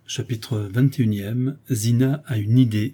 Chapitre 21. Zina a une idée.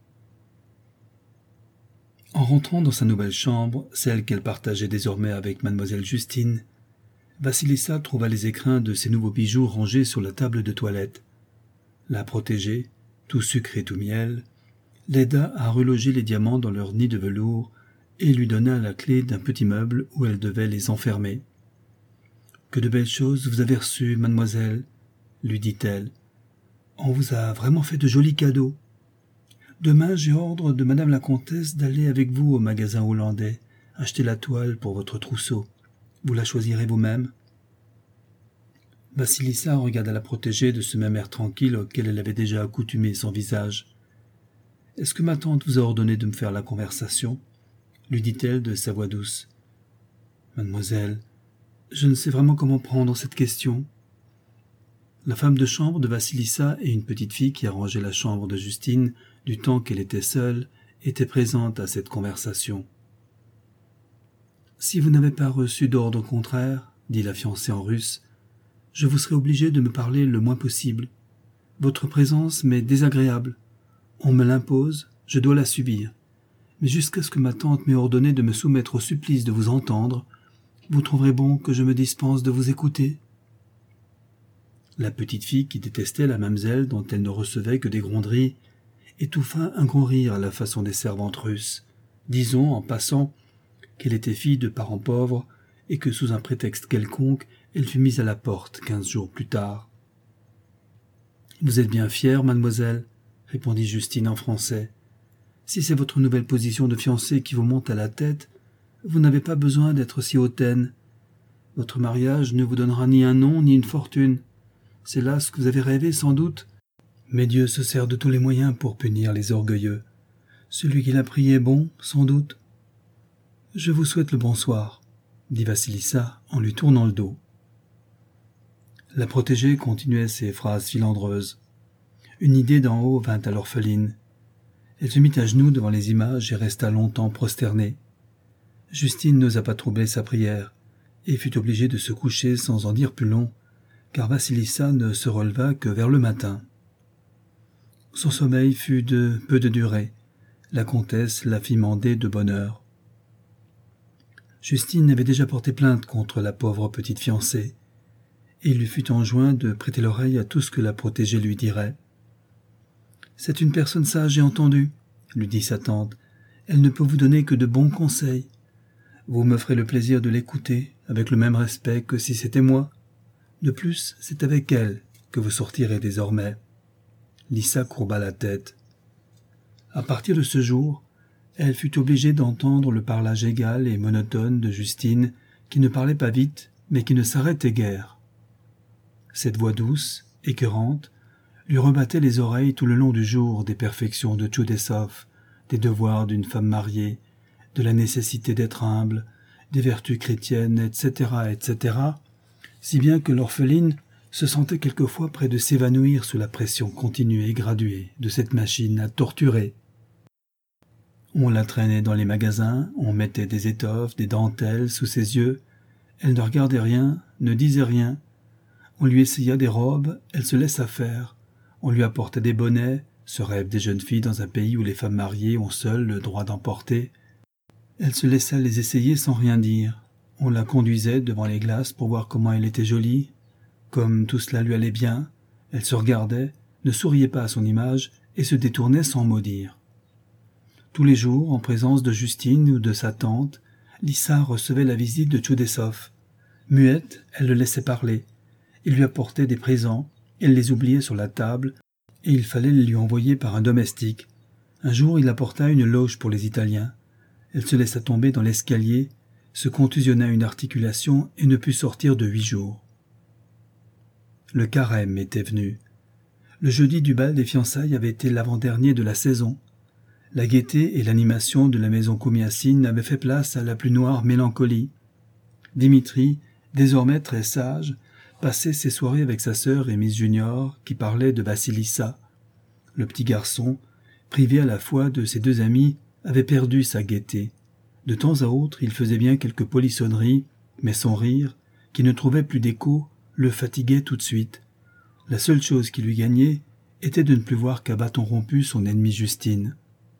En rentrant dans sa nouvelle chambre, celle qu'elle partageait désormais avec mademoiselle Justine, Vassilissa trouva les écrins de ses nouveaux bijoux rangés sur la table de toilette. La protégée, tout sucre et tout miel, l'aida à reloger les diamants dans leur nid de velours et lui donna la clé d'un petit meuble où elle devait les enfermer. « Que de belles choses vous avez reçues, mademoiselle, » lui dit-elle. « On vous a vraiment fait de jolis cadeaux. Demain, j'ai ordre de madame la comtesse d'aller avec vous au magasin hollandais, acheter la toile pour votre trousseau. Vous la choisirez vous-même. » Vassilissa regarda la protégée de ce même air tranquille auquel elle avait déjà accoutumé son visage. « Est-ce que ma tante vous a ordonné de me faire la conversation ?» lui dit-elle de sa voix douce. « Mademoiselle, je ne sais vraiment comment prendre cette question. » La femme de chambre de Vassilissa et une petite fille qui arrangeait la chambre de Justine du temps qu'elle était seule étaient présentes à cette conversation. « Si vous n'avez pas reçu d'ordre contraire, dit la fiancée en russe, je vous serai obligé de me parler le moins possible. Votre présence m'est désagréable. On me l'impose, je dois la subir. Mais jusqu'à ce que ma tante m'ait ordonné de me soumettre au supplice de vous entendre, vous trouverez bon que je me dispense de vous écouter. » La petite fille, qui détestait la mamselle dont elle ne recevait que des gronderies, étouffa un gros rire à la façon des servantes russes. Disons, en passant, qu'elle était fille de parents pauvres et que, sous un prétexte quelconque, elle fut mise à la porte 15 jours plus tard. « Vous êtes bien fière, mademoiselle, » répondit Justine en français. « Si c'est votre nouvelle position de fiancée qui vous monte à la tête, vous n'avez pas besoin d'être si hautaine. Votre mariage ne vous donnera ni un nom ni une fortune. C'est là ce que vous avez rêvé, sans doute. Mais Dieu se sert de tous les moyens pour punir les orgueilleux. Celui qui l'a pris est bon, sans doute. Je vous souhaite le bonsoir, dit Vassilissa en lui tournant le dos. La protégée continuait ses phrases filandreuses. Une idée d'en haut vint à l'orpheline. Elle se mit à genoux devant les images et resta longtemps prosternée. Justine n'osa pas troubler sa prière et fut obligée de se coucher sans en dire plus long, car Vassilissa ne se releva que vers le matin. Son sommeil fut de peu de durée. La comtesse la fit mander de bonne heure. Justine avait déjà porté plainte contre la pauvre petite fiancée, et il lui fut enjoint de prêter l'oreille à tout ce que la protégée lui dirait. « C'est une personne sage et entendue, » lui dit sa tante. « Elle ne peut vous donner que de bons conseils. Vous me ferez le plaisir de l'écouter, avec le même respect que si c'était moi. De plus, c'est avec elle que vous sortirez désormais. » Lissa courba la tête. À partir de ce jour, elle fut obligée d'entendre le parlage égal et monotone de Justine, qui ne parlait pas vite, mais qui ne s'arrêtait guère. Cette voix douce, écœurante, lui rebattait les oreilles tout le long du jour des perfections de Tchoudessov, des devoirs d'une femme mariée, de la nécessité d'être humble, des vertus chrétiennes, etc., etc., si bien que l'orpheline se sentait quelquefois près de s'évanouir sous la pression continue et graduée de cette machine à torturer. On la traînait dans les magasins, on mettait des étoffes, des dentelles sous ses yeux. Elle ne regardait rien, ne disait rien. On lui essaya des robes, elle se laissa faire. On lui apportait des bonnets, ce rêve des jeunes filles dans un pays où les femmes mariées ont seules le droit d'en porter. Elle se laissa les essayer sans rien dire. On la conduisait devant les glaces pour voir comment elle était jolie. Comme tout cela lui allait bien, elle se regardait, ne souriait pas à son image et se détournait sans mot dire. Tous les jours, en présence de Justine ou de sa tante, Lissa recevait la visite de Tchoudessov. Muette, elle le laissait parler. Il lui apportait des présents, elle les oubliait sur la table, et il fallait les lui envoyer par un domestique. Un jour, il apporta une loge pour les Italiens. Elle se laissa tomber dans l'escalier, se contusionna une articulation et ne put sortir de 8 jours. Le carême était venu. Le jeudi du bal des fiançailles avait été l'avant-dernier de la saison. La gaieté et l'animation de la maison Koumiassine avaient fait place à la plus noire mélancolie. Dimitri, désormais très sage, passait ses soirées avec sa sœur et Miss Junior, qui parlait de Vassilissa. Le petit garçon, privé à la fois de ses 2 amis, avait perdu sa gaieté. De temps à autre, il faisait bien quelques polissonneries, mais son rire, qui ne trouvait plus d'écho, le fatiguait tout de suite. La seule chose qui lui gagnait était de ne plus voir qu'à bâton rompu son ennemie Justine.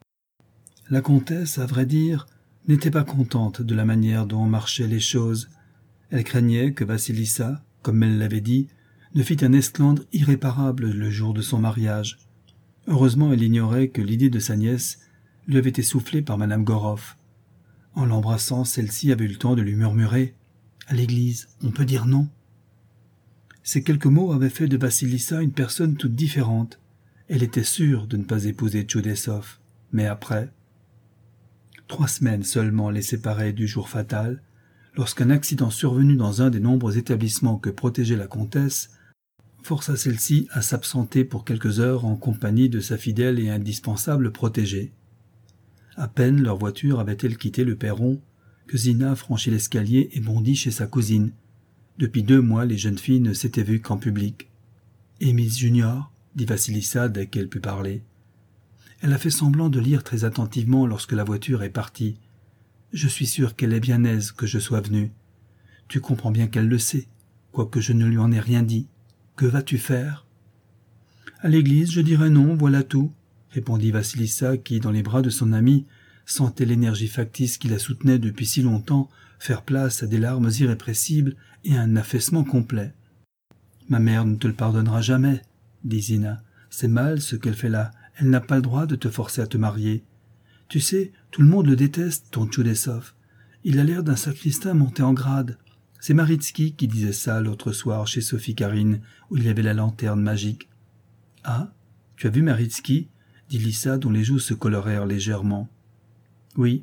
La comtesse, à vrai dire, n'était pas contente de la manière dont marchaient les choses. Elle craignait que Vassilissa, comme elle l'avait dit, ne fît un esclandre irréparable le jour de son mariage. Heureusement, elle ignorait que l'idée de sa nièce lui avait été soufflée par madame Goroff. En l'embrassant, celle-ci avait eu le temps de lui murmurer « À l'église, on peut dire non ». Ces quelques mots avaient fait de Vassilissa une personne toute différente. Elle était sûre de ne pas épouser Tchoudessov. Mais après, 3 semaines seulement les séparaient du jour fatal, lorsqu'un accident survenu dans un des nombreux établissements que protégeait la comtesse força celle-ci à s'absenter pour quelques heures en compagnie de sa fidèle et indispensable protégée. À peine leur voiture avait-elle quitté le perron que Zina franchit l'escalier et bondit chez sa cousine. Depuis 2 mois, les jeunes filles ne s'étaient vues qu'en public. « Et Miss Junior ?» dit Vassilissa dès qu'elle put parler. Elle a fait semblant de lire très attentivement lorsque la voiture est partie. « Je suis sûre qu'elle est bien aise que je sois venue. Tu comprends bien qu'elle le sait, quoique je ne lui en ai rien dit. Que vas-tu faire ?»« À l'église, je dirai non, voilà tout, » répondit Vassilissa qui, dans les bras de son amie, sentait l'énergie factice qui la soutenait depuis si longtemps faire place à des larmes irrépressibles et à un affaissement complet. « Ma mère ne te le pardonnera jamais, » dit Zina. « C'est mal ce qu'elle fait là. Elle n'a pas le droit de te forcer à te marier. Tu sais, tout le monde le déteste, ton Tchoudessov. Il a l'air d'un sacristain monté en grade. C'est Maritsky qui disait ça l'autre soir chez Sophie Karine, où il y avait la lanterne magique. »« Ah, tu as vu Maritsky ?» dit Lissa, dont les joues se colorèrent légèrement. « Oui.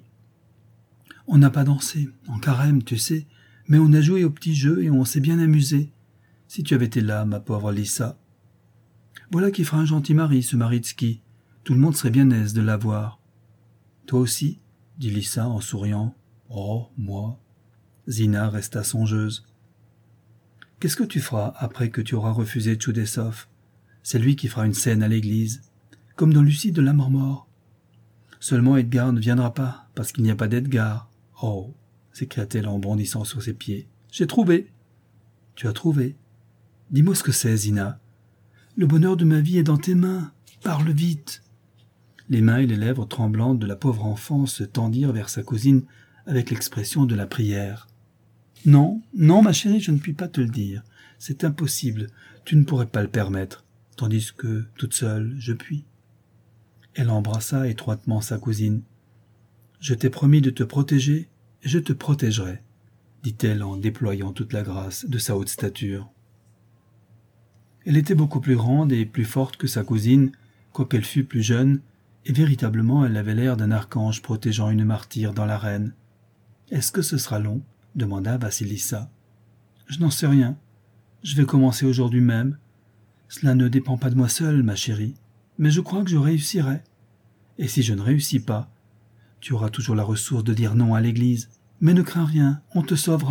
On n'a pas dansé, en carême, tu sais, mais on a joué au petit jeu et on s'est bien amusé. Si tu avais été là, ma pauvre Lissa. Voilà qui fera un gentil mari, ce Maritsky. Tout le monde serait bien aise de l'avoir. »« Toi aussi ?» dit Lissa en souriant. « Oh, moi ?» Zina resta songeuse. « Qu'est-ce que tu feras après que tu auras refusé Tchoudessov ? C'est lui qui fera une scène à l'église, comme dans Lucie de la Marmore. Seulement Edgar ne viendra pas, parce qu'il n'y a pas d'Edgar. Oh !» s'écria-t-elle en bondissant sur ses pieds. « J'ai trouvé !»« Tu as trouvé ? Dis-moi ce que c'est, Zina. Le bonheur de ma vie est dans tes mains. Parle vite !» Les mains et les lèvres tremblantes de la pauvre enfant se tendirent vers sa cousine avec l'expression de la prière. « Non, non, ma chérie, je ne puis pas te le dire. C'est impossible. Tu ne pourrais pas le permettre, tandis que, toute seule, je puis. » Elle embrassa étroitement sa cousine. « Je t'ai promis de te protéger, et je te protégerai, » dit-elle en déployant toute la grâce de sa haute stature. Elle était beaucoup plus grande et plus forte que sa cousine, quoiqu'elle fût plus jeune, et véritablement elle avait l'air d'un archange protégeant une martyre dans l'arène. « Est-ce que ce sera long ?» demanda Vassilissa. « Je n'en sais rien. Je vais commencer aujourd'hui même. Cela ne dépend pas de moi seule, ma chérie, mais je crois que je réussirai. Et si je ne réussis pas, tu auras toujours la ressource de dire non à l'église. Mais ne crains rien, on te sauvera. »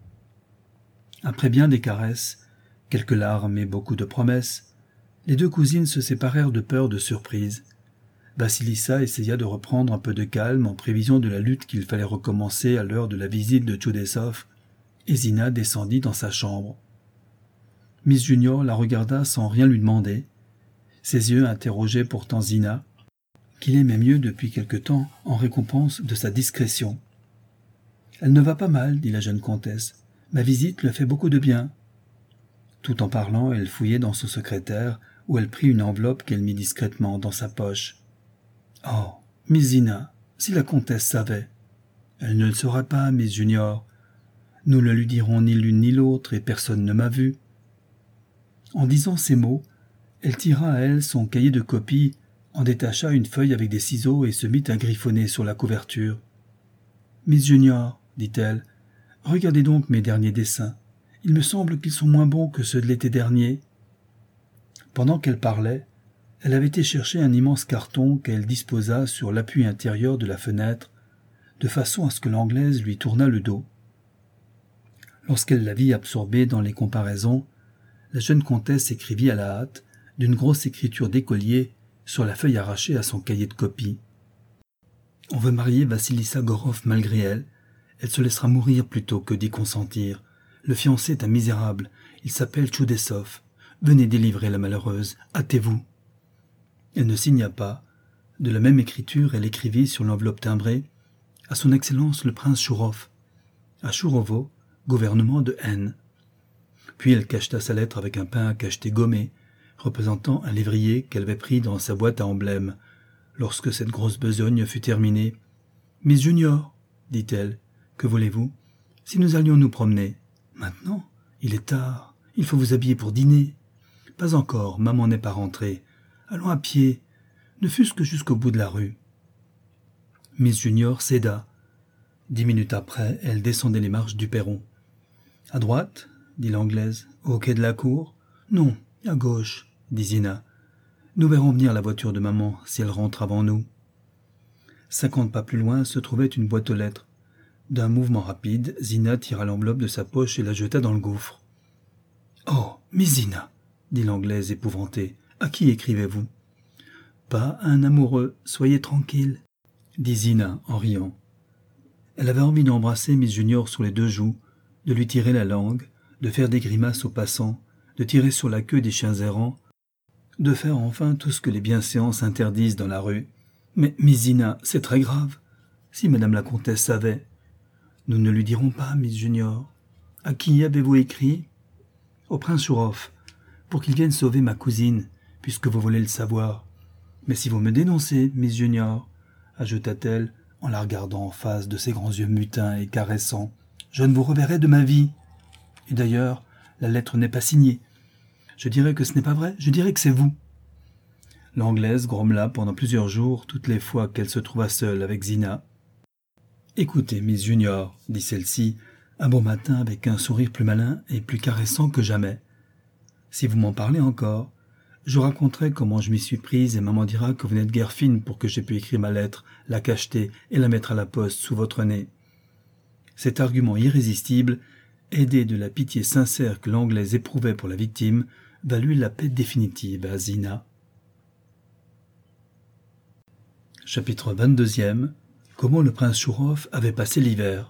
Après bien des caresses, quelques larmes et beaucoup de promesses, les 2 cousines se séparèrent de peur de surprise. Vassilissa essaya de reprendre un peu de calme en prévision de la lutte qu'il fallait recommencer à l'heure de la visite de Tchoudessov, et Zina descendit dans sa chambre. Miss Junior la regarda sans rien lui demander. Ses yeux interrogeaient pourtant Zina, qu'il aimait mieux depuis quelque temps en récompense de sa discrétion. « Elle ne va pas mal, » dit la jeune comtesse. « Ma visite lui a fait beaucoup de bien. » Tout en parlant, elle fouillait dans son secrétaire, où elle prit une enveloppe qu'elle mit discrètement dans sa poche. « Oh, Miss Zina, si la comtesse savait !»« Elle ne le saura pas, Miss Junior. Nous ne lui dirons ni l'une ni l'autre, et personne ne m'a vu. » En disant ces mots, elle tira à elle son cahier de copie, en détacha une feuille avec des ciseaux et se mit à griffonner sur la couverture. « Miss Junior, » dit-elle, « regardez donc mes derniers dessins. Il me semble qu'ils sont moins bons que ceux de l'été dernier. » Pendant qu'elle parlait, elle avait été chercher un immense carton qu'elle disposa sur l'appui intérieur de la fenêtre, de façon à ce que l'Anglaise lui tournât le dos. Lorsqu'elle la vit absorbée dans les comparaisons, la jeune comtesse écrivit à la hâte, d'une grosse écriture d'écolier, sur la feuille arrachée à son cahier de copie. « On veut marier Vassilissa Goroff malgré elle. Elle se laissera mourir plutôt que d'y consentir. Le fiancé est un misérable. Il s'appelle Tchoudessov. venez délivrer la malheureuse, hâtez-vous. » Elle ne signa pas. De la même écriture, elle écrivit sur l'enveloppe timbrée « À son Excellence le prince Chourov, à Chourovo, gouvernement de N. » Puis elle cacheta sa lettre avec un pain à cacheter gommé, représentant un lévrier qu'elle avait pris dans sa boîte à emblèmes. Lorsque cette grosse besogne fut terminée, « Miss Junior, dit-elle, que voulez-vous? Si nous allions nous promener. Maintenant, il est tard, il faut vous habiller pour dîner. Pas encore, maman n'est pas rentrée. Allons à pied, ne fût-ce que jusqu'au bout de la rue. » Miss Junior céda. 10 minutes après, elle descendait les marches du perron. « À droite ?» dit l'Anglaise. « Au quai de la cour ?»« Non, à gauche, » dit Zina. « Nous verrons venir la voiture de maman si elle rentre avant nous. » 50 pas plus loin se trouvait une boîte aux lettres. D'un mouvement rapide, Zina tira l'enveloppe de sa poche et la jeta dans le gouffre. « Oh, Miss Zina !» dit l'Anglaise épouvantée. « À qui écrivez-vous ?»« Pas à un amoureux, soyez tranquille, » dit Zina en riant. Elle avait envie d'embrasser Miss Junior sur les 2 joues, de lui tirer la langue, de faire des grimaces aux passants, de tirer sur la queue des chiens errants, de faire enfin tout ce que les bienséances interdisent dans la rue. Mais Miss Zina, c'est très grave. Si madame la comtesse savait. Nous ne lui dirons pas, Miss Junior. À qui avez-vous écrit? Au prince Chourov, pour qu'il vienne sauver ma cousine, puisque vous voulez le savoir. Mais si vous me dénoncez, Miss Junior, ajouta-t-elle, en la regardant en face de ses grands yeux mutins et caressants, je ne vous reverrai de ma vie. Et d'ailleurs, la lettre n'est pas signée. Je dirais que ce n'est pas vrai, je dirais que c'est vous. L'Anglaise grommela pendant plusieurs jours, toutes les fois qu'elle se trouva seule avec Zina. « Écoutez, Miss Junior, dit celle-ci, un beau matin avec un sourire plus malin et plus caressant que jamais. Si vous m'en parlez encore, je raconterai comment je m'y suis prise et maman dira que vous n'êtes guère fine pour que j'aie pu écrire ma lettre, la cacheter et la mettre à la poste sous votre nez. » Cet argument irrésistible, aidé de la pitié sincère que l'Anglaise éprouvait pour la victime, valut la paix définitive à Zina. Chapitre 22e. Comment le prince Chourov avait passé l'hiver.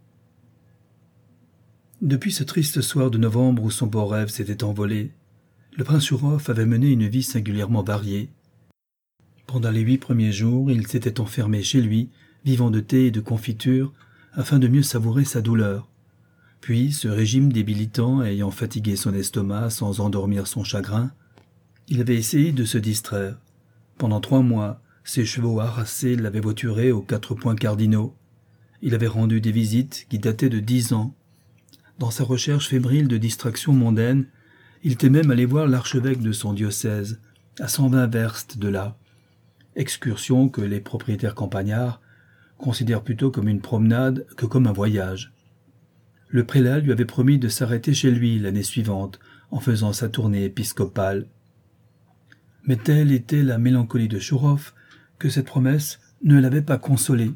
Depuis ce triste soir de novembre où son beau rêve s'était envolé, le prince Chourov avait mené une vie singulièrement variée. Pendant les 8 premiers jours, il s'était enfermé chez lui, vivant de thé et de confiture, afin de mieux savourer sa douleur. Puis, ce régime débilitant ayant fatigué son estomac sans endormir son chagrin, il avait essayé de se distraire. Pendant 3 mois, ses chevaux harassés l'avaient voituré aux 4 points cardinaux. Il avait rendu des visites qui dataient de 10 ans. Dans sa recherche fébrile de distractions mondaines, il était même allé voir l'archevêque de son diocèse, à 120 verstes de là. Excursion que les propriétaires campagnards considèrent plutôt comme une promenade que comme un voyage. Le prélat lui avait promis de s'arrêter chez lui l'année suivante, en faisant sa tournée épiscopale. Mais telle était la mélancolie de Chourov que cette promesse ne l'avait pas consolé.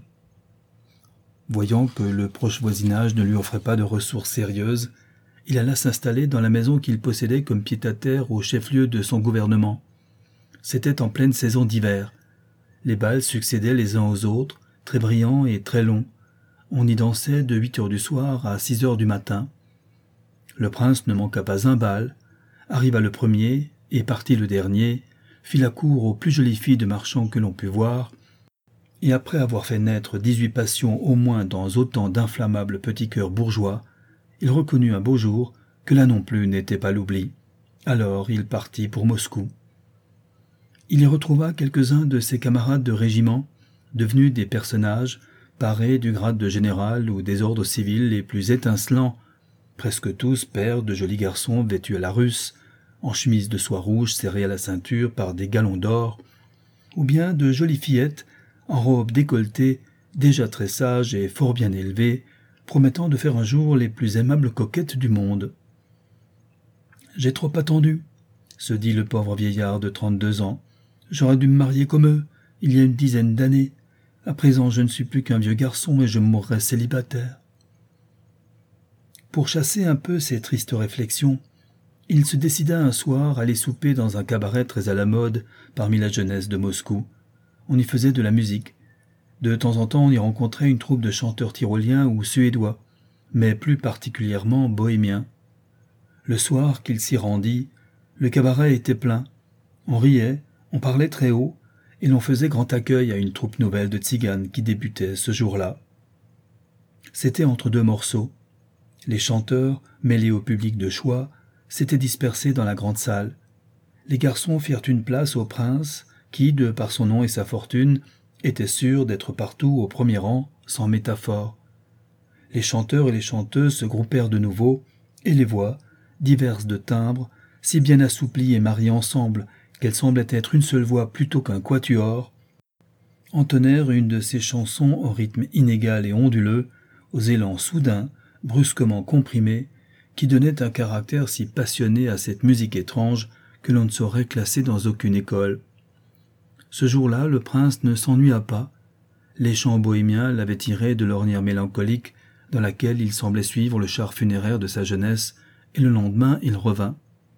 Voyant que le proche voisinage ne lui offrait pas de ressources sérieuses, il alla s'installer dans la maison qu'il possédait comme pied-à-terre au chef-lieu de son gouvernement. C'était en pleine saison d'hiver. Les bals succédaient les uns aux autres, très brillants et très longs. On y dansait de 8 heures du soir à 6 heures du matin. Le prince ne manqua pas un bal, arriva le premier et partit le dernier, fit la cour aux plus jolies filles de marchands que l'on put voir, et après avoir fait naître 18 passions au moins dans autant d'inflammables petits cœurs bourgeois, il reconnut un beau jour que là non plus n'était pas l'oubli. Alors il partit pour Moscou. Il y retrouva quelques-uns de ses camarades de régiment, devenus des personnages, parés du grade de général ou des ordres civils les plus étincelants, presque tous pères de jolis garçons vêtus à la russe, en chemise de soie rouge serrée à la ceinture par des galons d'or, ou bien de jolies fillettes en robe décolletée, déjà très sages et fort bien élevées, promettant de faire un jour les plus aimables coquettes du monde. « J'ai trop attendu, » se dit le pauvre vieillard de 32 ans. « J'aurais dû me marier comme eux, il y a une dizaine d'années. À présent, je ne suis plus qu'un vieux garçon et je mourrai célibataire. » Pour chasser un peu ces tristes réflexions, il se décida un soir à aller souper dans un cabaret très à la mode parmi la jeunesse de Moscou. On y faisait de la musique. De temps en temps, on y rencontrait une troupe de chanteurs tyroliens ou suédois, mais plus particulièrement bohémiens. Le soir qu'il s'y rendit, Le cabaret était plein. On riait, on parlait très haut, et l'on faisait grand accueil à une troupe nouvelle de tziganes qui débutait ce jour-là. C'était entre deux morceaux. Les chanteurs, mêlés au public de choix, s'étaient dispersés dans la grande salle. Les garçons firent une place au prince, qui, de par son nom et sa fortune, était sûr d'être partout au premier rang, sans métaphore. Les chanteurs et les chanteuses se groupèrent de nouveau, et les voix, diverses de timbre, si bien assouplies et mariées ensemble qu'elles semblaient être une seule voix plutôt qu'un quatuor, entonnèrent une de ces chansons au rythme inégal et onduleux, aux élans soudains, brusquement comprimés, qui donnaient un caractère si passionné à cette musique étrange que l'on ne saurait classer dans aucune école. Ce jour-là, le prince ne s'ennuya pas. Les chants bohémiens l'avaient tiré de l'ornière mélancolique dans laquelle il semblait suivre le char funéraire de sa jeunesse, et le lendemain il revint.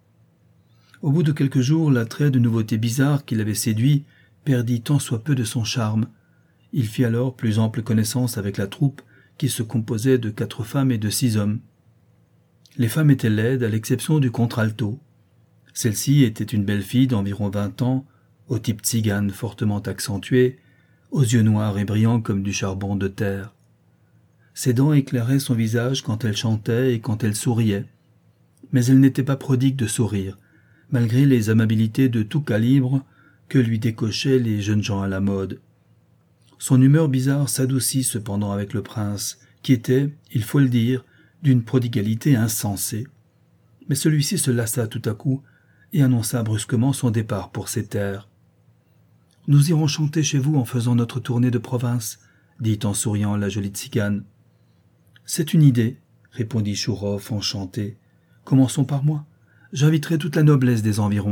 Au bout de quelques jours, l'attrait de nouveautés bizarres qui l'avait séduit perdit tant soit peu de son charme. Il fit alors plus ample connaissance avec la troupe qui se composait de 4 femmes et de 6 hommes. Les femmes étaient laides à l'exception du contralto. Celle-ci était une belle fille d'environ 20 ans, au type tzigane fortement accentué, aux yeux noirs et brillants comme du charbon de terre. Ses dents éclairaient son visage quand elle chantait et quand elle souriait. Mais elle n'était pas prodigue de sourire, malgré les amabilités de tout calibre que lui décochaient les jeunes gens à la mode. Son humeur bizarre s'adoucit cependant avec le prince, qui était, il faut le dire, d'une prodigalité insensée. Mais celui-ci se lassa tout à coup et annonça brusquement son départ pour ses terres. « Nous irons chanter chez vous en faisant notre tournée de province, » dit en souriant la jolie tzigane. « C'est une idée, » répondit Chourov enchanté. « Commençons par moi. J'inviterai toute la noblesse des environs. »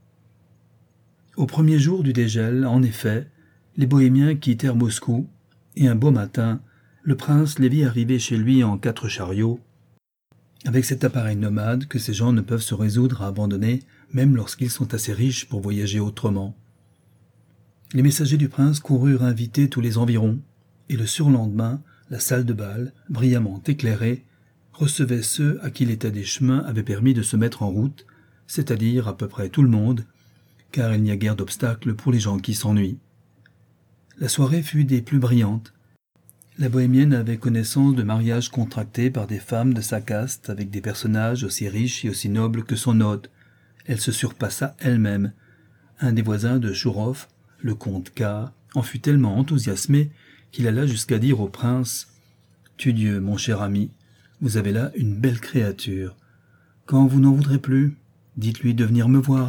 Au premier jour du dégel, en effet, les bohémiens quittèrent Moscou, et un beau matin, le prince les vit arriver chez lui en 4 chariots, avec cet appareil nomade que ces gens ne peuvent se résoudre à abandonner, même lorsqu'ils sont assez riches pour voyager autrement. Les messagers du prince coururent inviter tous les environs, et le surlendemain, la salle de bal, brillamment éclairée, recevait ceux à qui l'état des chemins avait permis de se mettre en route, c'est-à-dire à peu près tout le monde, car il n'y a guère d'obstacle pour les gens qui s'ennuient. La soirée fut des plus brillantes. La bohémienne avait connaissance de mariages contractés par des femmes de sa caste avec des personnages aussi riches et aussi nobles que son hôte. Elle se surpassa elle-même. Un des voisins de Chourov, le comte K, en fut tellement enthousiasmé qu'il alla jusqu'à dire au prince « Tudieu, mon cher ami, vous avez là une belle créature. Quand vous n'en voudrez plus, dites-lui de venir me voir. »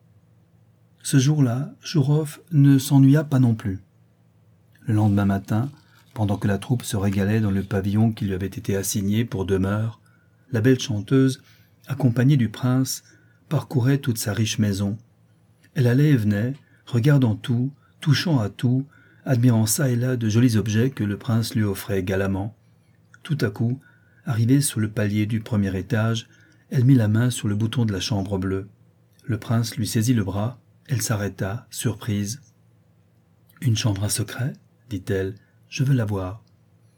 Ce jour-là, Chourov ne s'ennuya pas non plus. Le lendemain matin, pendant que la troupe se régalait dans le pavillon qui lui avait été assigné pour demeure, la belle chanteuse, accompagnée du prince, parcourait toute sa riche maison. Elle allait et venait, regardant tout, touchant à tout, admirant çà et là de jolis objets que le prince lui offrait galamment. Tout à coup, arrivée sur le palier du premier étage, elle mit la main sur le bouton de la chambre bleue. Le prince lui saisit le bras, elle s'arrêta, surprise. « Une chambre à secret ?» dit-elle. « Je veux la voir. »« Non, »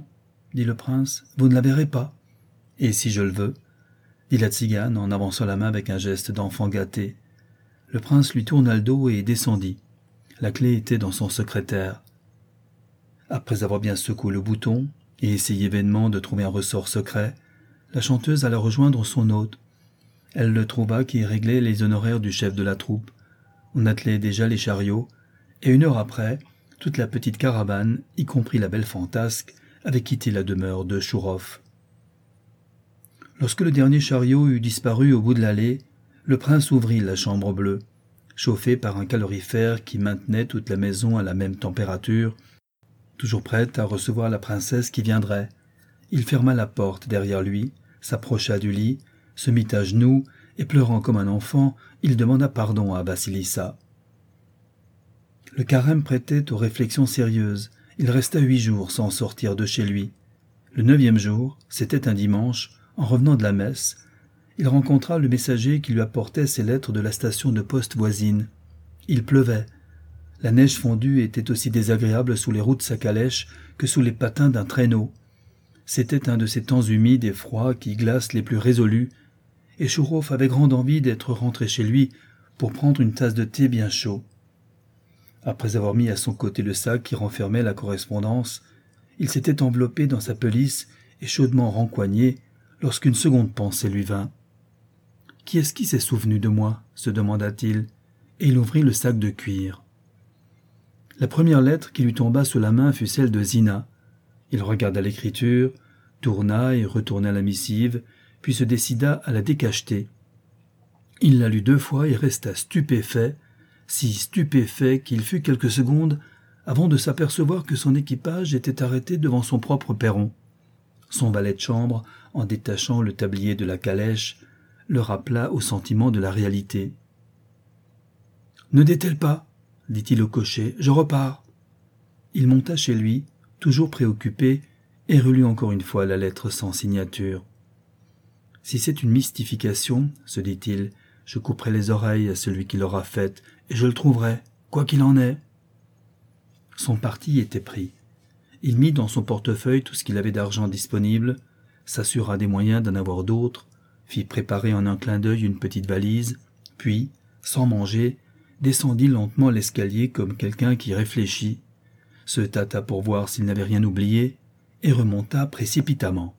dit le prince, « vous ne la verrez pas. »« Et si je le veux ?» dit la tzigane en avançant la main avec un geste d'enfant gâté. Le prince lui tourna le dos et descendit. La clé était dans son secrétaire. Après avoir bien secoué le bouton et essayé vainement de trouver un ressort secret, la chanteuse alla rejoindre son hôte. Elle le trouva qui réglait les honoraires du chef de la troupe. On attelait déjà les chariots, et 1 heure après, toute la petite caravane, y compris la belle fantasque, avait quitté la demeure de Chourov. Lorsque le dernier chariot eut disparu au bout de l'allée, le prince ouvrit la chambre bleue, chauffée par un calorifère qui maintenait toute la maison à la même température, toujours prête à recevoir la princesse qui viendrait. Il ferma la porte derrière lui, s'approcha du lit, se mit à genoux, et pleurant comme un enfant, il demanda pardon à Vassilissa. Le carême prêtait aux réflexions sérieuses. Il resta 8 jours sans sortir de chez lui. Le 9e jour, c'était un dimanche, en revenant de la messe, il rencontra le messager qui lui apportait ses lettres de la station de poste voisine. Il pleuvait. La neige fondue était aussi désagréable sous les roues de sa calèche que sous les patins d'un traîneau. C'était un de ces temps humides et froids qui glacent les plus résolus, et Chourov avait grande envie d'être rentré chez lui pour prendre une tasse de thé bien chaud. Après avoir mis à son côté le sac qui renfermait la correspondance, il s'était enveloppé dans sa pelisse et chaudement rencoigné lorsqu'une seconde pensée lui vint. « Qui est-ce qui s'est souvenu de moi ?» se demanda-t-il, et il ouvrit le sac de cuir. La première lettre qui lui tomba sous la main fut celle de Zina. Il regarda l'écriture, tourna et retourna la missive, puis se décida à la décacheter. Il la lut 2 fois et resta stupéfait, si stupéfait qu'il fut quelques secondes avant de s'apercevoir que son équipage était arrêté devant son propre perron. Son valet de chambre, en détachant le tablier de la calèche, le rappela au sentiment de la réalité. « Ne dételle pas, dit-il au cocher, je repars. » Il monta chez lui, toujours préoccupé, et relut encore une fois la lettre sans signature. « Si c'est une mystification, se dit-il, je couperai les oreilles à celui qui l'aura faite, et je le trouverai, quoi qu'il en ait. » Son parti était pris. Il mit dans son portefeuille tout ce qu'il avait d'argent disponible, s'assura des moyens d'en avoir d'autres, fit préparer en un clin d'œil une petite valise, puis, sans manger, descendit lentement l'escalier comme quelqu'un qui réfléchit, se tâta pour voir s'il n'avait rien oublié, et remonta précipitamment.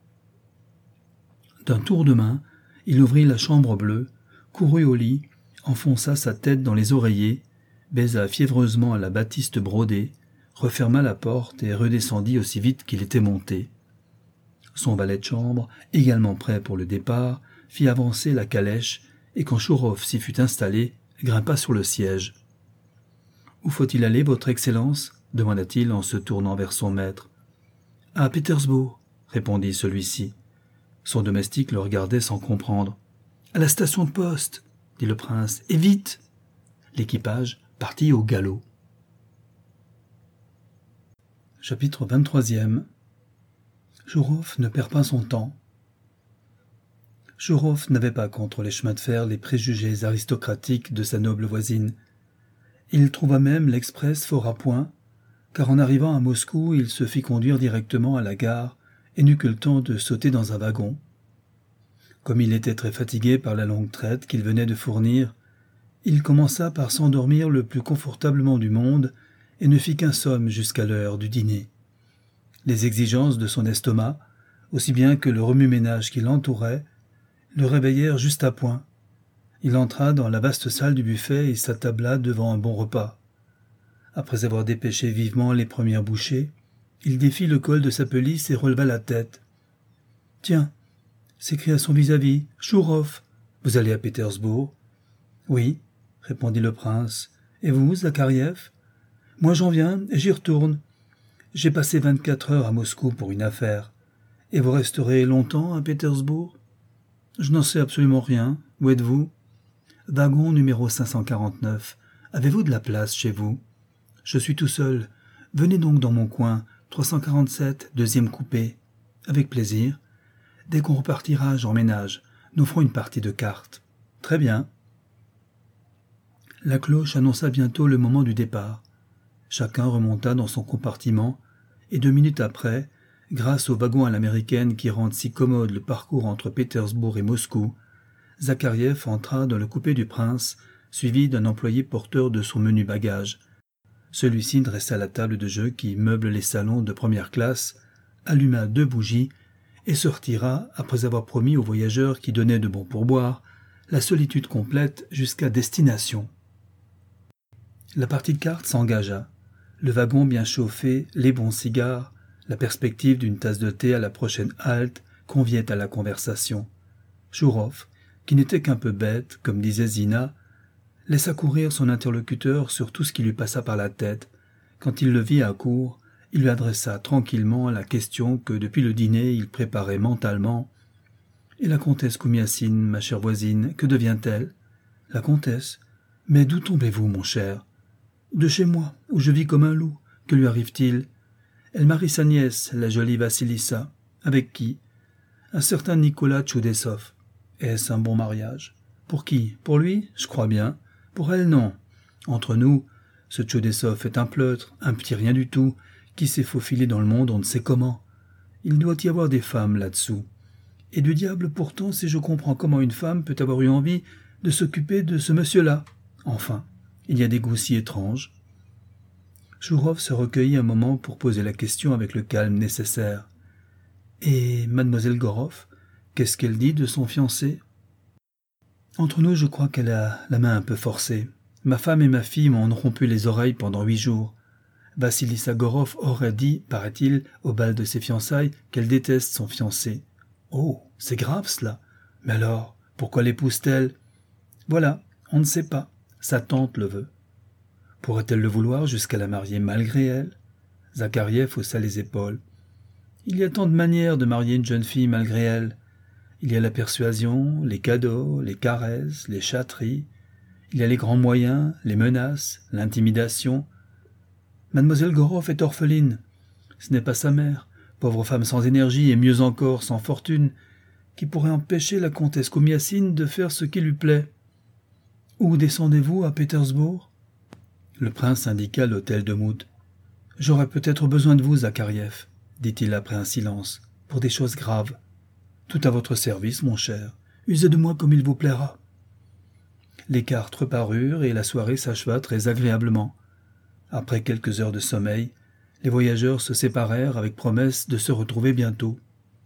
D'un tour de main, il ouvrit la chambre bleue, courut au lit, enfonça sa tête dans les oreillers, baisa fiévreusement à la batiste brodée, referma la porte et redescendit aussi vite qu'il était monté. Son valet de chambre, également prêt pour le départ, fit avancer la calèche, et quand Chourov s'y fut installé, grimpa sur le siège. « Où faut-il aller, votre Excellence ?» demanda-t-il en se tournant vers son maître. « À Pétersbourg, » répondit celui-ci. Son domestique le regardait sans comprendre. « À la station de poste, » dit le prince, « et vite !» L'équipage partit au galop. Chapitre 23e. Chourov ne perd pas son temps. Chourov n'avait pas contre les chemins de fer les préjugés aristocratiques de sa noble voisine. Il trouva même l'express fort à point, car en arrivant à Moscou, il se fit conduire directement à la gare et n'eut que le temps de sauter dans un wagon. Comme il était très fatigué par la longue traite qu'il venait de fournir, il commença par s'endormir le plus confortablement du monde et ne fit qu'un somme jusqu'à l'heure du dîner. Les exigences de son estomac, aussi bien que le remue-ménage qui l'entourait, le réveillèrent juste à point. Il entra dans la vaste salle du buffet et s'attabla devant un bon repas. Après avoir dépêché vivement les premières bouchées, il défit le col de sa pelisse et releva la tête. « Tiens !» s'écria son vis-à-vis. « Chourov, vous allez à Pétersbourg ?»« Oui, » répondit le prince. « Et vous, Zakariev ?»« Moi j'en viens et j'y retourne. J'ai passé 24 heures à Moscou pour une affaire. Et vous resterez longtemps à Pétersbourg ?»« Je n'en sais absolument rien. Où êtes-vous ?»« Wagon numéro 549. Avez-vous de la place chez vous ?»« Je suis tout seul. Venez donc dans mon coin, 347, deuxième coupé. Avec plaisir. Dès qu'on repartira, j'emménage. Nous ferons une partie de cartes. Très bien. » La cloche annonça bientôt le moment du départ. Chacun remonta dans son compartiment, et 2 minutes après, grâce au wagon à l'américaine qui rend si commode le parcours entre Pétersbourg et Moscou, Zakariev entra dans le coupé du prince, suivi d'un employé porteur de son menu bagage. Celui-ci dressa la table de jeu qui meuble les salons de première classe, alluma 2 bougies et se retira après avoir promis aux voyageurs qui donnaient de bons pourboires la solitude complète jusqu'à destination. La partie de cartes s'engagea. Le wagon bien chauffé, les bons cigares, la perspective d'une tasse de thé à la prochaine halte conviaient à la conversation. Chourov, qui n'était qu'un peu bête, comme disait Zina, laissa courir son interlocuteur sur tout ce qui lui passa par la tête. Quand il le vit à court, il lui adressa tranquillement la question que depuis le dîner il préparait mentalement. « Et la comtesse Koumiassine, ma chère voisine, que devient-elle ?»« La comtesse ? Mais d'où tombez-vous, mon cher ?»« De chez moi, où je vis comme un loup. Que lui arrive-t-il ? Elle marie sa nièce, la jolie Vassilissa. Avec qui ? Un certain Nicolas Tchoudessov. Est-ce un bon mariage ? Pour qui ? Pour lui ? Je crois bien. Pour elle, non. Entre nous, ce Tchoudessov est un pleutre, un petit rien du tout, qui s'est faufilé dans le monde on ne sait comment. Il doit y avoir des femmes là-dessous. Et du diable pourtant si je comprends comment une femme peut avoir eu envie de s'occuper de ce monsieur-là. Enfin, il y a des goûts si étranges. » Chourov se recueillit un moment pour poser la question avec le calme nécessaire. « Et mademoiselle Goroff, qu'est-ce qu'elle dit de son fiancé ?»« Entre nous, je crois qu'elle a la main un peu forcée. Ma femme et ma fille m'en ont rompu les oreilles pendant 8 jours. Vassilissa Goroff aurait dit, paraît-il, au bal de ses fiançailles, qu'elle déteste son fiancé. Oh, c'est grave cela. Mais alors, pourquoi l'épouse-t-elle ? Voilà, on ne sait pas. Sa tante le veut. Pourrait-elle le vouloir jusqu'à la marier malgré elle ? Zakhariev haussa les épaules. Il y a tant de manières de marier une jeune fille malgré elle. Il y a la persuasion, les cadeaux, les caresses, les chatteries. Il y a les grands moyens, les menaces, l'intimidation. Mademoiselle Goroff est orpheline. Ce n'est pas sa mère, pauvre femme sans énergie et mieux encore sans fortune, qui pourrait empêcher la comtesse Komiassine de faire ce qui lui plaît. Où descendez-vous à Pétersbourg ? Le prince indiqua l'hôtel de Mout. « J'aurais peut-être besoin de vous, Zakhariev, » dit-il après un silence, « pour des choses graves. Tout à votre service, mon cher. Usez de moi comme il vous plaira. » Les cartes reparurent et la soirée s'acheva très agréablement. Après quelques heures de sommeil, les voyageurs se séparèrent avec promesse de se retrouver bientôt.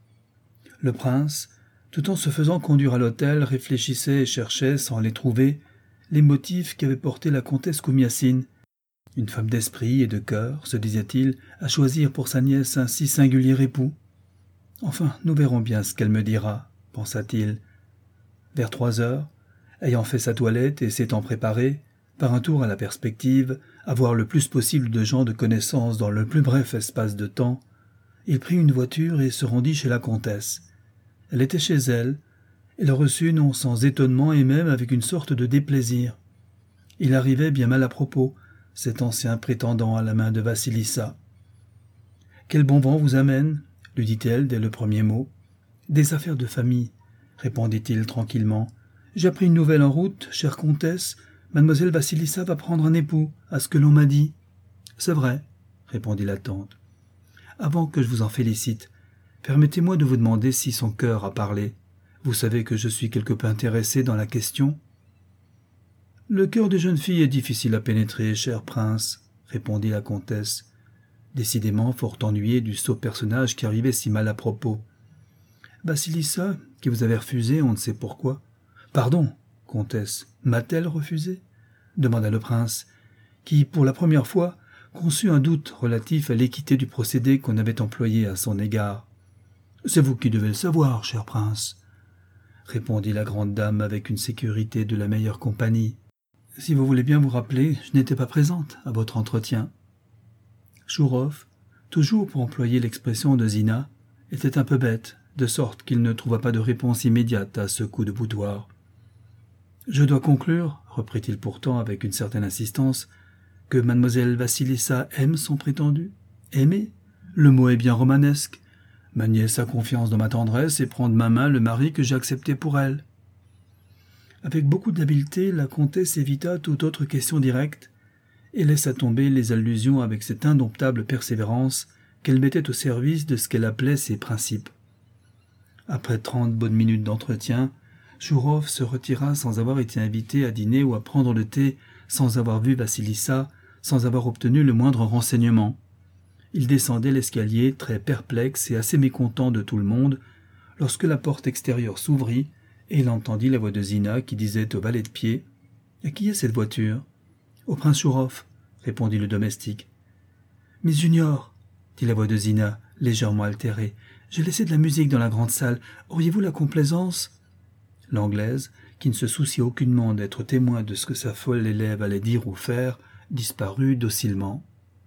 Le prince, tout en se faisant conduire à l'hôtel, réfléchissait et cherchait, sans les trouver, les motifs qu'avait portés la comtesse Komiassine, une femme d'esprit et de cœur, se disait-il, à choisir pour sa nièce un si singulier époux. Enfin, nous verrons bien ce qu'elle me dira, pensa-t-il. Vers 3 heures, ayant fait sa toilette et s'étant préparé, par un tour à la perspective, à voir le plus possible de gens de connaissance dans le plus bref espace de temps, il prit une voiture et se rendit chez la comtesse. Elle était chez elle, et le reçut non sans étonnement et même avec une sorte de déplaisir. Il arrivait bien mal à propos, cet ancien prétendant à la main de Vassilissa. « Quel bon vent vous amène ?» lui dit-elle dès le premier mot. « Des affaires de famille, » répondit-il tranquillement. « J'ai appris une nouvelle en route, chère comtesse. Mademoiselle Vassilissa va prendre un époux, à ce que l'on m'a dit. »« C'est vrai, » répondit la tante. « Avant que je vous en félicite, permettez-moi de vous demander si son cœur a parlé. Vous savez que je suis quelque peu intéressé dans la question. »« Le cœur des jeunes filles est difficile à pénétrer, cher prince, » répondit la comtesse, décidément fort ennuyée du sot personnage qui arrivait si mal à propos. « Vassilissa, qui vous avait refusé, on ne sait pourquoi. »« Pardon, comtesse, m'a-t-elle refusé ?» demanda le prince, qui, pour la première fois, conçut un doute relatif à l'équité du procédé qu'on avait employé à son égard. « C'est vous qui devez le savoir, cher prince, » répondit la grande dame avec une sécurité de la meilleure compagnie. « Si vous voulez bien vous rappeler, je n'étais pas présente à votre entretien. » Chourov, toujours pour employer l'expression de Zina, était un peu bête, de sorte qu'il ne trouva pas de réponse immédiate à ce coup de boudoir. « Je dois conclure, reprit-il pourtant avec une certaine insistance, que mademoiselle Vassilissa aime son prétendu. Aimer ? Le mot est bien romanesque. Ma nièce a confiance dans ma tendresse et prend de ma main le mari que j'ai accepté pour elle. » Avec beaucoup d'habileté, la comtesse évita toute autre question directe et laissa tomber les allusions avec cette indomptable persévérance qu'elle mettait au service de ce qu'elle appelait ses principes. Après 30 bonnes minutes d'entretien, Chourov se retira sans avoir été invité à dîner ou à prendre le thé, sans avoir vu Vassilissa, sans avoir obtenu le moindre renseignement. Il descendait l'escalier, très perplexe et assez mécontent de tout le monde, lorsque la porte extérieure s'ouvrit et il entendit la voix de Zina qui disait au valet de pied « À qui est cette voiture ?»« Au prince Chourov, » répondit le domestique. « Miss Junior, » dit la voix de Zina, légèrement altérée, « j'ai laissé de la musique dans la grande salle. Auriez-vous la complaisance ?» L'Anglaise, qui ne se souciait aucunement d'être témoin de ce que sa folle élève allait dire ou faire, disparut docilement.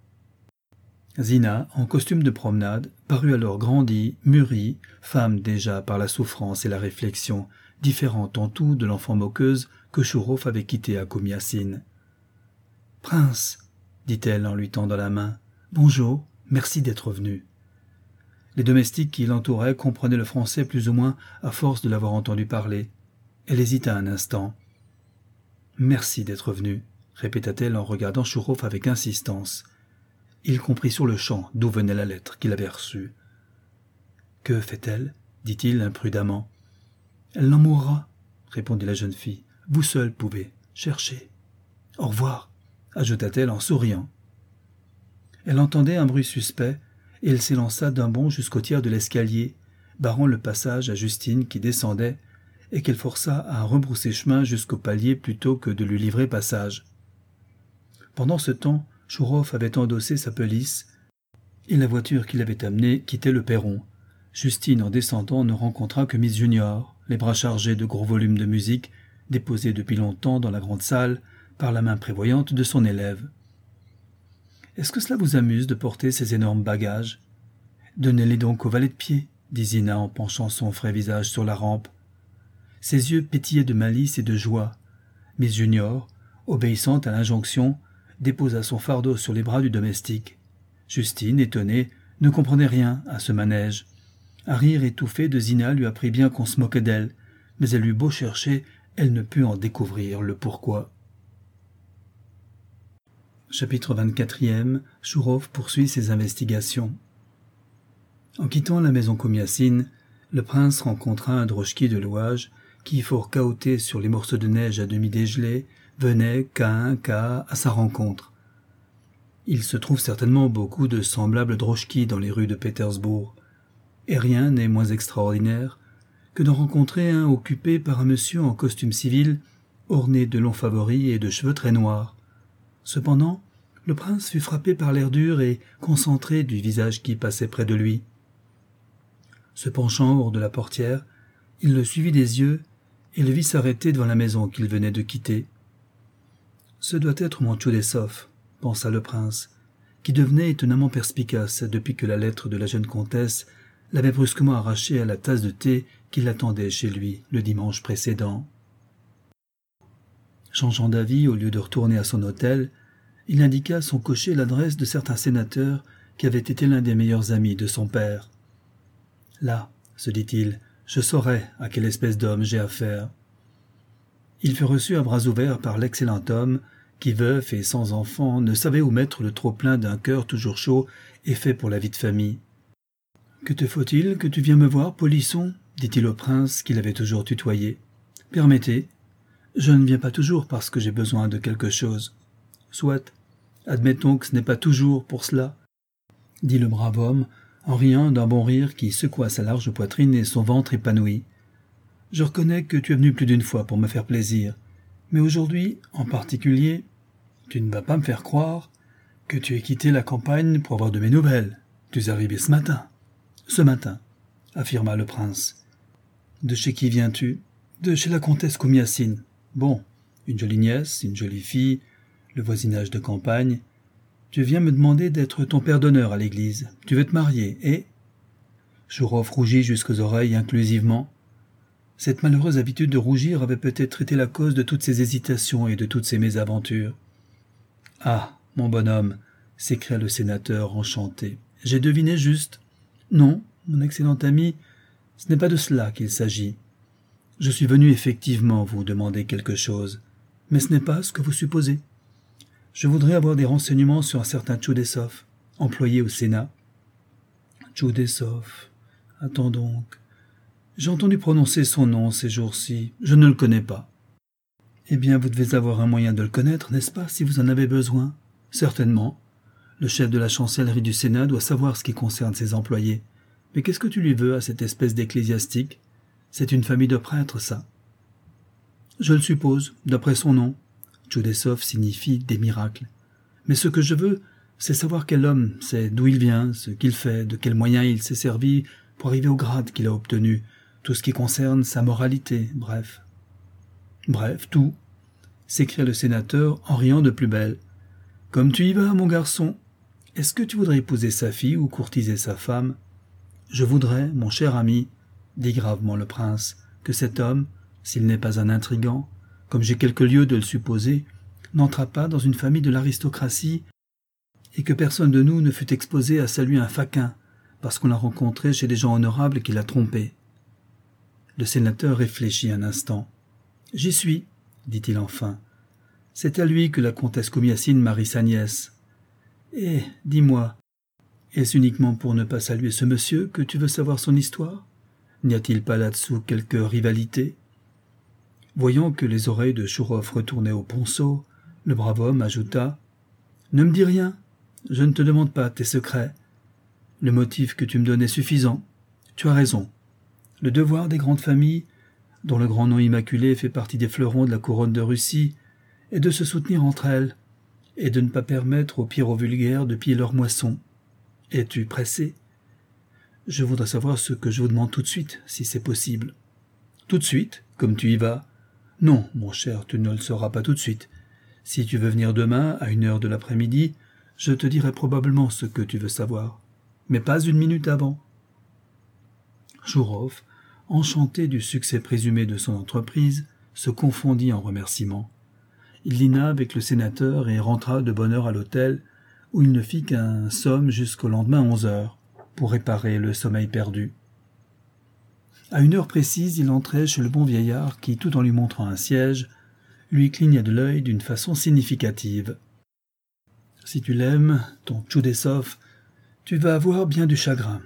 Zina, en costume de promenade, parut alors grandie, mûrie, femme déjà par la souffrance et la réflexion, différente en tout de l'enfant moqueuse que Chourov avait quittée à Komiassine. « Prince, » dit-elle en lui tendant la main, « bonjour, merci d'être venu. » Les domestiques qui l'entouraient comprenaient le français plus ou moins à force de l'avoir entendu parler. Elle hésita un instant. « Merci d'être venu, » répéta-t-elle en regardant Chourov avec insistance. Il comprit sur le champ d'où venait la lettre qu'il avait reçue. « Que fait-elle » dit-il imprudemment. « Elle n'en mourra, répondit la jeune fille. « Vous seul pouvez. Cherchez. Au revoir, ajouta-t-elle en souriant. Elle entendait un bruit suspect, et elle s'élança d'un bond jusqu'au tiers de l'escalier, barrant le passage à Justine qui descendait, et qu'elle força à rebrousser chemin jusqu'au palier plutôt que de lui livrer passage. Pendant ce temps, Chouroff avait endossé sa pelisse, et la voiture qui l'avait amené quittait le perron. Justine, en descendant, ne rencontra que Miss Junior, les bras chargés de gros volumes de musique, déposés depuis longtemps dans la grande salle, par la main prévoyante de son élève. « Est-ce que cela vous amuse de porter ces énormes bagages ? Donnez-les donc au valet de pied, dit Zina en penchant son frais visage sur la rampe. Ses yeux pétillaient de malice et de joie. Miss Junior, obéissant à l'injonction, déposa son fardeau sur les bras du domestique. Justine, étonnée, ne comprenait rien à ce manège. Un rire étouffé de Zina lui apprit bien qu'on se moquait d'elle, mais elle eut beau chercher, elle ne put en découvrir le pourquoi. Chapitre 24e. Chouroff poursuit ses investigations. En quittant la maison Komiassine, le prince rencontra un drochki de louage qui, fort cahoté sur les morceaux de neige à demi dégelés, venait, qu'à un cas, à sa rencontre. Il se trouve certainement beaucoup de semblables drochkis dans les rues de Pétersbourg, et rien n'est moins extraordinaire que d'en rencontrer un occupé par un monsieur en costume civil, orné de longs favoris et de cheveux très noirs. Cependant, le prince fut frappé par l'air dur et concentré du visage qui passait près de lui. Se penchant hors de la portière, il le suivit des yeux et le vit s'arrêter devant la maison qu'il venait de quitter. « Ce doit être mon Tchoudessov, » pensa le prince, qui devenait étonnamment perspicace depuis que la lettre de la jeune comtesse l'avait brusquement arraché à la tasse de thé qui l'attendait chez lui le dimanche précédent. Changeant d'avis, au lieu de retourner à son hôtel, il indiqua à son cocher l'adresse de certain sénateur qui avait été l'un des meilleurs amis de son père. « Là, se dit-il, je saurai à quelle espèce d'homme j'ai affaire. » Il fut reçu à bras ouverts par l'excellent homme qui, veuf et sans enfant, ne savait où mettre le trop-plein d'un cœur toujours chaud et fait pour la vie de famille. « Que te faut-il que tu viennes me voir, Polisson ?» dit-il au prince qu'il avait toujours tutoyé. « Permettez. Je ne viens pas toujours parce que j'ai besoin de quelque chose. »« Soit. Admettons que ce n'est pas toujours pour cela, » dit le brave homme, en riant d'un bon rire qui secoua sa large poitrine et son ventre épanoui. « Je reconnais que tu es venu plus d'une fois pour me faire plaisir, mais aujourd'hui, en particulier, tu ne vas pas me faire croire que tu aies quitté la campagne pour avoir de mes nouvelles. Tu es arrivé ce matin. »« Ce matin, » affirma le prince. « De chez qui viens-tu ? » ?»« De chez la comtesse Komiassine. »« Bon, une jolie nièce, une jolie fille, le voisinage de campagne. Tu viens me demander d'être ton père d'honneur à l'église. Tu veux te marier, et... » Chouroff rougit jusqu'aux oreilles inclusivement. Cette malheureuse habitude de rougir avait peut-être été la cause de toutes ses hésitations et de toutes ses mésaventures. « Ah, mon bonhomme !» s'écria le sénateur enchanté. « J'ai deviné juste. Non, mon excellent ami, ce n'est pas de cela qu'il s'agit. Je suis venu effectivement vous demander quelque chose, mais ce n'est pas ce que vous supposez. Je voudrais avoir des renseignements sur un certain Tchoudessov, employé au Sénat. »« Tchoudessov, attends donc. J'ai entendu prononcer son nom ces jours-ci. Je ne le connais pas. »« Eh bien, vous devez avoir un moyen de le connaître, n'est-ce pas, si vous en avez besoin ? » ?»« Certainement. Le chef de la chancellerie du Sénat doit savoir ce qui concerne ses employés. Mais qu'est-ce que tu lui veux à cette espèce d'ecclésiastique ? C'est une famille de prêtres, ça. »« Je le suppose, d'après son nom. Tchoudessov signifie des miracles. Mais ce que je veux, c'est savoir quel homme c'est, d'où il vient, ce qu'il fait, de quels moyens il s'est servi pour arriver au grade qu'il a obtenu, tout ce qui concerne sa moralité, bref. »« Bref, tout, » s'écria le sénateur en riant de plus belle. « Comme tu y vas, mon garçon. Est-ce que tu voudrais épouser sa fille ou courtiser sa femme ? » ?»« Je voudrais, mon cher ami, » dit gravement le prince, « que cet homme, s'il n'est pas un intrigant, comme j'ai quelques lieux de le supposer, n'entra pas dans une famille de l'aristocratie et que personne de nous ne fût exposé à saluer un faquin parce qu'on l'a rencontré chez des gens honorables qui l'a trompé. » Le sénateur réfléchit un instant. « J'y suis, » dit-il enfin. « C'est à lui que la comtesse Komiassine marie sa nièce. Et, dis-moi, est-ce uniquement pour ne pas saluer ce monsieur que tu veux savoir son histoire ? N'y a-t-il pas là-dessous quelque rivalité ?» Voyant que les oreilles de Chourov retournaient au ponceau, le brave homme ajouta « Ne me dis rien, je ne te demande pas tes secrets. Le motif que tu me donnes est suffisant. Tu as raison. Le devoir des grandes familles, dont le grand nom immaculé fait partie des fleurons de la couronne de Russie, est de se soutenir entre elles, et de ne pas permettre aux pyro-vulgaires de piller leur moisson. Es-tu pressé ? Je voudrais savoir ce que je vous demande tout de suite, si c'est possible. » « Tout de suite, comme tu y vas ? » ?»« Non, mon cher, tu ne le sauras pas tout de suite. Si tu veux venir demain, à 1h de l'après-midi, je te dirai probablement ce que tu veux savoir. Mais pas 1 minute avant. » Chourov, enchanté du succès présumé de son entreprise, se confondit en remerciements. Il dîna avec le sénateur et rentra de bonne heure à l'hôtel, où il ne fit qu'un somme jusqu'au lendemain 11h, pour réparer le sommeil perdu. À 1h précise, il entrait chez le bon vieillard qui, tout en lui montrant un siège, lui cligna de l'œil d'une façon significative. « Si tu l'aimes, ton Tchoudessov, tu vas avoir bien du chagrin.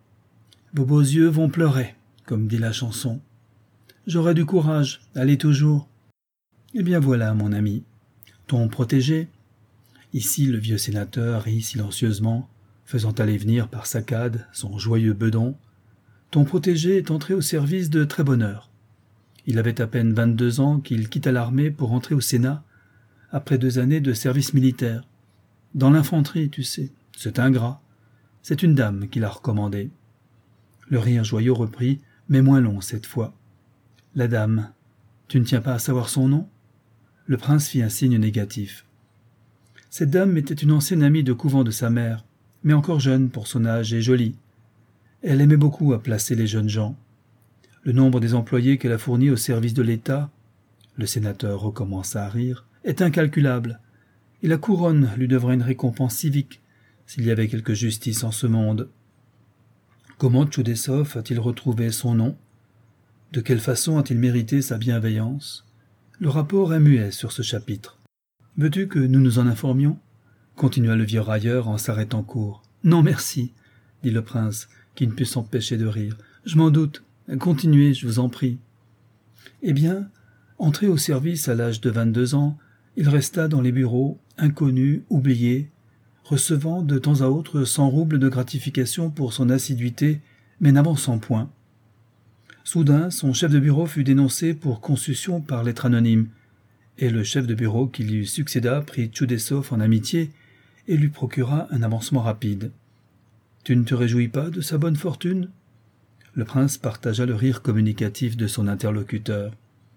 Vos beaux yeux vont pleurer, comme dit la chanson. J'aurai du courage, allez toujours. Eh bien voilà, mon ami, ton protégé. » Ici, le vieux sénateur rit silencieusement, faisant aller venir par saccades son joyeux bedon. Ton protégé est entré au service de très bonne heure. Il avait à peine 22 ans qu'il quitta l'armée pour entrer au Sénat, après 2 années de service militaire. Dans l'infanterie, tu sais, c'est ingrat. C'est une dame qui l'a recommandé. Le rire joyeux reprit, mais moins long cette fois. La dame, tu ne tiens pas à savoir son nom ? Le prince fit un signe négatif. Cette dame était une ancienne amie de couvent de sa mère, mais encore jeune pour son âge et jolie. Elle aimait beaucoup à placer les jeunes gens. Le nombre des employés qu'elle a fournis au service de l'État, le sénateur recommença à rire, est incalculable, et la couronne lui devrait une récompense civique, s'il y avait quelque justice en ce monde. Comment Tchoudessov a-t-il retrouvé son nom ? De quelle façon a-t-il mérité sa bienveillance ? Le rapport est muet sur ce chapitre. Veux-tu que nous nous en informions ? Continua le vieux railleur en s'arrêtant court. Non, merci, dit le prince, qui ne put s'empêcher de rire. Je m'en doute. Continuez, je vous en prie. Eh bien, entré au service à l'âge de 22 ans, il resta dans les bureaux, inconnu, oublié, recevant de temps à autre 100 roubles de gratification pour son assiduité, mais n'avançant point. Soudain, son chef de bureau fut dénoncé pour consusion par lettre anonyme, et le chef de bureau qui lui succéda prit Tchoudessov en amitié et lui procura un avancement rapide. « Tu ne te réjouis pas de sa bonne fortune ?» Le prince partagea le rire communicatif de son interlocuteur.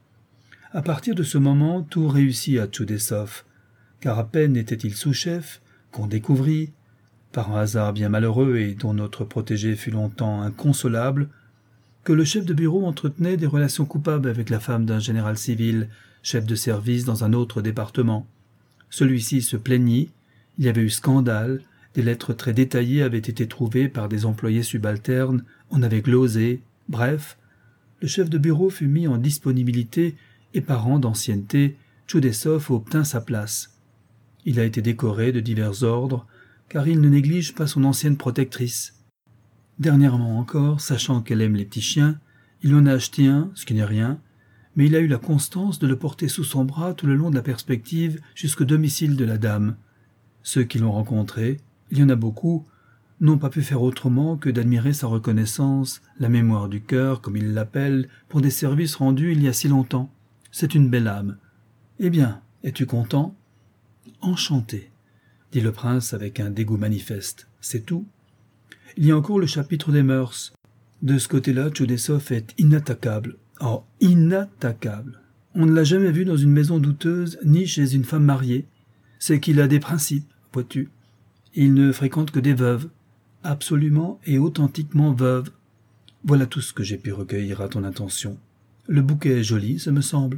À partir de ce moment, tout réussit à Tchoudessov, car à peine était-il sous-chef qu'on découvrit, par un hasard bien malheureux et dont notre protégé fut longtemps inconsolable, que le chef de bureau entretenait des relations coupables avec la femme d'un général civil, chef de service dans un autre département. Celui-ci se plaignit, il y avait eu scandale, des lettres très détaillées avaient été trouvées par des employés subalternes, on avait glosé, bref, le chef de bureau fut mis en disponibilité et par rang d'ancienneté, Tchoudessov obtint sa place. Il a été décoré de divers ordres, car il ne néglige pas son ancienne protectrice. Dernièrement encore, sachant qu'elle aime les petits chiens, il en a acheté un, ce qui n'est rien, mais il a eu la constance de le porter sous son bras tout le long de la perspective jusqu'au domicile de la dame. Ceux qui l'ont rencontré, il y en a beaucoup, n'ont pas pu faire autrement que d'admirer sa reconnaissance, la mémoire du cœur, comme il l'appelle, pour des services rendus il y a si longtemps. C'est une belle âme. Eh bien, es-tu content ? Enchanté, dit le prince avec un dégoût manifeste. C'est tout. Il y a encore le chapitre des mœurs. De ce côté-là, Tchoudessov est inattaquable. Oh, inattaquable. On ne l'a jamais vu dans une maison douteuse, ni chez une femme mariée. C'est qu'il a des principes, vois-tu. Il ne fréquente que des veuves, absolument et authentiquement veuves. Voilà tout ce que j'ai pu recueillir à ton intention. Le bouquet est joli, ce me semble.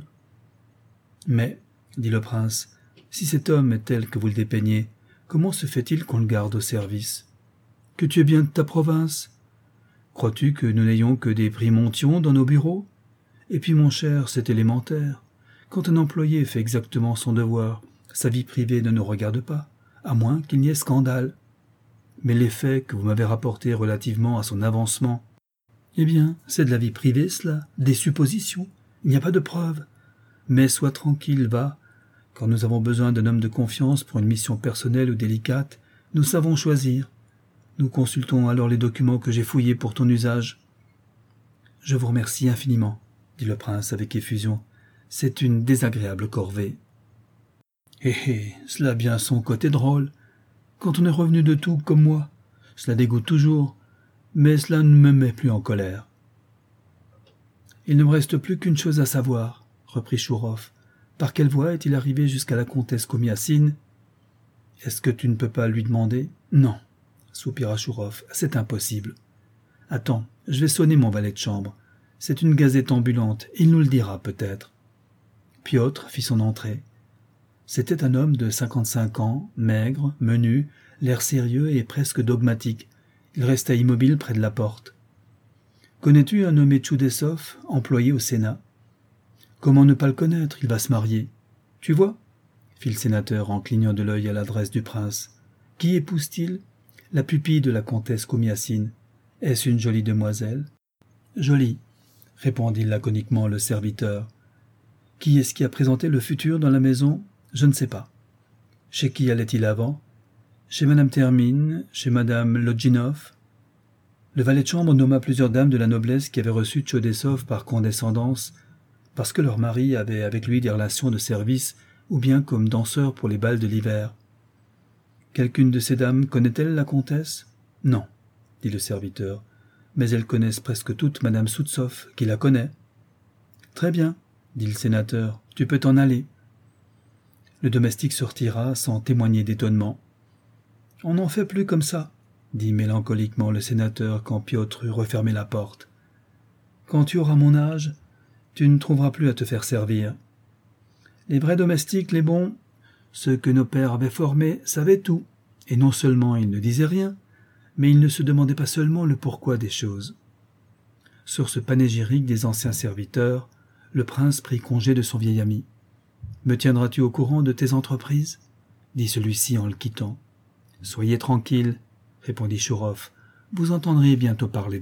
Mais, dit le prince, si cet homme est tel que vous le dépeignez, comment se fait-il qu'on le garde au service ? Que tu es bien de ta province ? Crois-tu que nous n'ayons que des primontions dans nos bureaux ? Et puis, mon cher, c'est élémentaire. Quand un employé fait exactement son devoir, sa vie privée ne nous regarde pas, à moins qu'il n'y ait scandale. Mais les faits que vous m'avez rapportés relativement à son avancement, Eh bien, c'est de la vie privée, cela, des suppositions. Il n'y a pas de preuves. Mais sois tranquille, va. Quand nous avons besoin d'un homme de confiance pour une mission personnelle ou délicate, nous savons choisir. Nous consultons alors les documents que j'ai fouillés pour ton usage. Je vous remercie infiniment, dit le prince avec effusion. C'est une désagréable corvée. Cela a bien son côté drôle. Quand on est revenu de tout comme moi, cela dégoûte toujours, mais cela ne me met plus en colère. Il ne me reste plus qu'une chose à savoir, reprit Chourov. Par quelle voie est-il arrivé jusqu'à la comtesse Komiassine? Est-ce que tu ne peux pas lui demander? Non, soupira Chourov, c'est impossible. Attends, je vais sonner mon valet de chambre. C'est une gazette ambulante, il nous le dira peut-être. Piotr fit son entrée. C'était un homme de 55 ans, maigre, menu, l'air sérieux et presque dogmatique. Il resta immobile près de la porte. « Connais-tu un nommé Tchoudessov, employé au Sénat ?»« Comment ne pas le connaître, il va se marier. »« Tu vois ?» fit le sénateur en clignant de l'œil à l'adresse du prince. « Qui épouse-t-il ?»« La pupille de la comtesse Komiassine. Est-ce une jolie demoiselle ?»« Jolie, » répondit laconiquement le serviteur. « Qui est-ce qui a présenté le futur dans la maison ? Je ne sais pas. Chez qui allait-il avant ? Chez madame Termine, chez madame Lodginov. Le valet de chambre nomma plusieurs dames de la noblesse qui avaient reçu Tchodessov par condescendance, parce que leur mari avait avec lui des relations de service ou bien comme danseur pour les bals de l'hiver. Quelqu'une de ces dames connaît-elle la comtesse ? Non, dit le serviteur, mais elles connaissent presque toutes madame Soutsov, qui la connaît. Très bien, dit le sénateur, tu peux t'en aller. Le domestique se retira sans témoigner d'étonnement. « On n'en fait plus comme ça, » dit mélancoliquement le sénateur quand Piotr eut refermé la porte. « Quand tu auras mon âge, tu ne trouveras plus à te faire servir. Les vrais domestiques, les bons, ceux que nos pères avaient formés, savaient tout, et non seulement ils ne disaient rien, mais ils ne se demandaient pas seulement le pourquoi des choses. » Sur ce panégyrique des anciens serviteurs, le prince prit congé de son vieil ami. « Me tiendras-tu au courant de tes entreprises ?» dit celui-ci en le quittant. « Soyez tranquille, répondit Chourov, vous entendrez bientôt parler de moi. »